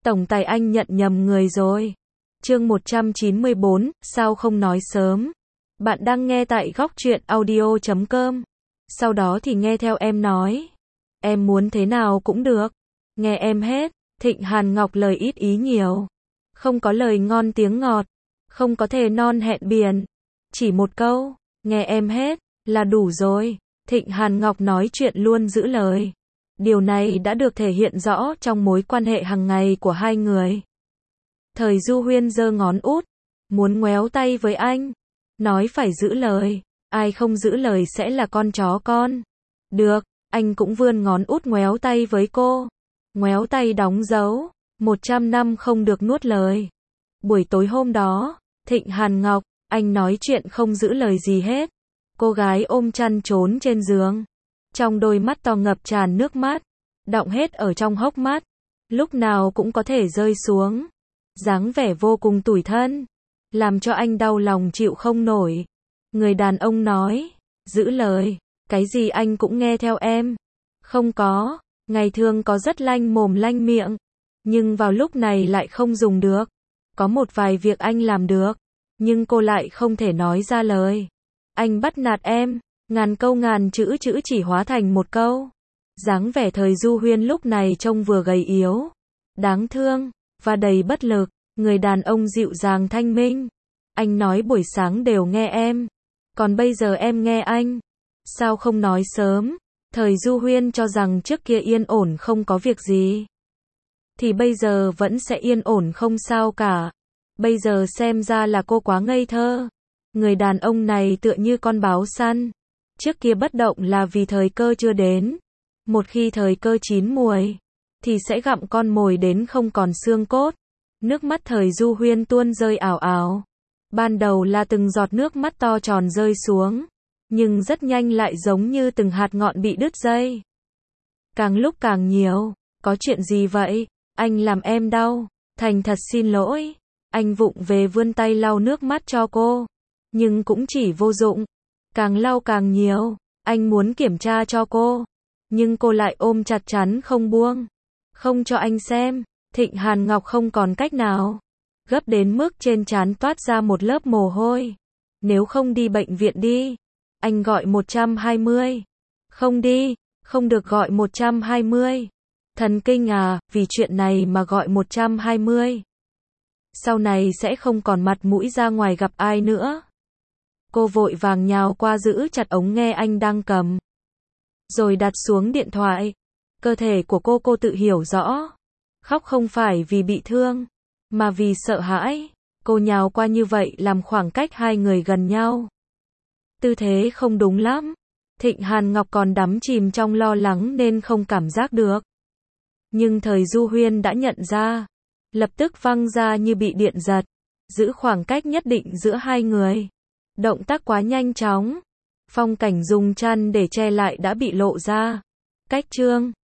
Tổng tài anh nhận nhầm người rồi. Chương 194, sao không nói sớm? Bạn đang nghe tại góc truyện audio.com. Sau đó thì nghe theo em nói. Em muốn thế nào cũng được. Nghe em hết. Thịnh Hàn Ngọc lời ít ý nhiều. Không có lời ngon tiếng ngọt. Không có thề non hẹn biển. Chỉ một câu, nghe em hết, là đủ rồi. Thịnh Hàn Ngọc nói chuyện luôn giữ lời. Điều này đã được thể hiện rõ trong mối quan hệ hàng ngày của hai người. Thời Du Huyên giơ ngón út, muốn ngoéo tay với anh. Nói phải giữ lời, ai không giữ lời sẽ là con chó con. Được, anh cũng vươn ngón út ngoéo tay với cô. Ngoéo tay đóng dấu, 100 năm không được nuốt lời. Buổi tối hôm đó, Thịnh Hàn Ngọc, anh nói chuyện không giữ lời gì hết. Cô gái ôm chăn trốn trên giường. Trong đôi mắt to ngập tràn nước mắt, đọng hết ở trong hốc mắt, lúc nào cũng có thể rơi xuống. Dáng vẻ vô cùng tủi thân, làm cho anh đau lòng chịu không nổi. Người đàn ông nói, giữ lời, cái gì anh cũng nghe theo em. Không có, ngày thường có rất lanh mồm lanh miệng, nhưng vào lúc này lại không dùng được. Có một vài việc anh làm được, nhưng cô lại không thể nói ra lời. Anh bắt nạt em, ngàn câu ngàn chữ chỉ hóa thành một câu. Dáng vẻ Thời Du Huyên lúc này trông vừa gầy yếu, đáng thương, và đầy bất lực. Người đàn ông dịu dàng thanh minh. Anh nói buổi sáng đều nghe em, còn bây giờ em nghe anh. Sao không nói sớm? Thời Du Huyên cho rằng trước kia yên ổn không có việc gì, thì bây giờ vẫn sẽ yên ổn không sao cả. Bây giờ xem ra là cô quá ngây thơ. Người đàn ông này tựa như con báo săn. Trước kia bất động là vì thời cơ chưa đến. Một khi thời cơ chín muồi, thì sẽ gặm con mồi đến không còn xương cốt. Nước mắt Thời Du Huyên tuôn rơi ảo ảo. Ban đầu là từng giọt nước mắt to tròn rơi xuống, nhưng rất nhanh lại giống như từng hạt ngọn bị đứt dây. Càng lúc càng nhiều. Có chuyện gì vậy? Anh làm em đau. Thành thật xin lỗi. Anh vụng về vươn tay lau nước mắt cho cô, nhưng cũng chỉ vô dụng. Càng lau càng nhiều. Anh muốn kiểm tra cho cô, nhưng cô lại ôm chặt chắn không buông. Không cho anh xem. Thịnh Hàn Ngọc không còn cách nào. Gấp đến mức trên trán toát ra một lớp mồ hôi. Nếu không đi bệnh viện đi. Anh gọi 120. Không đi, không được gọi 120. Thần kinh à, vì chuyện này mà gọi 120. Sau này sẽ không còn mặt mũi ra ngoài gặp ai nữa. Cô vội vàng nhào qua giữ chặt ống nghe anh đang cầm, rồi đặt xuống điện thoại. Cơ thể của cô tự hiểu rõ. Khóc không phải vì bị thương, mà vì sợ hãi. Cô nhào qua như vậy làm khoảng cách hai người gần nhau. Tư thế không đúng lắm. Thịnh Hàn Ngọc còn đắm chìm trong lo lắng nên không cảm giác được. Nhưng Thời Du Huyên đã nhận ra, lập tức văng ra như bị điện giật. Giữ khoảng cách nhất định giữa hai người. Động tác quá nhanh chóng. Phong cảnh dùng chăn để che lại đã bị lộ ra. Cách trương,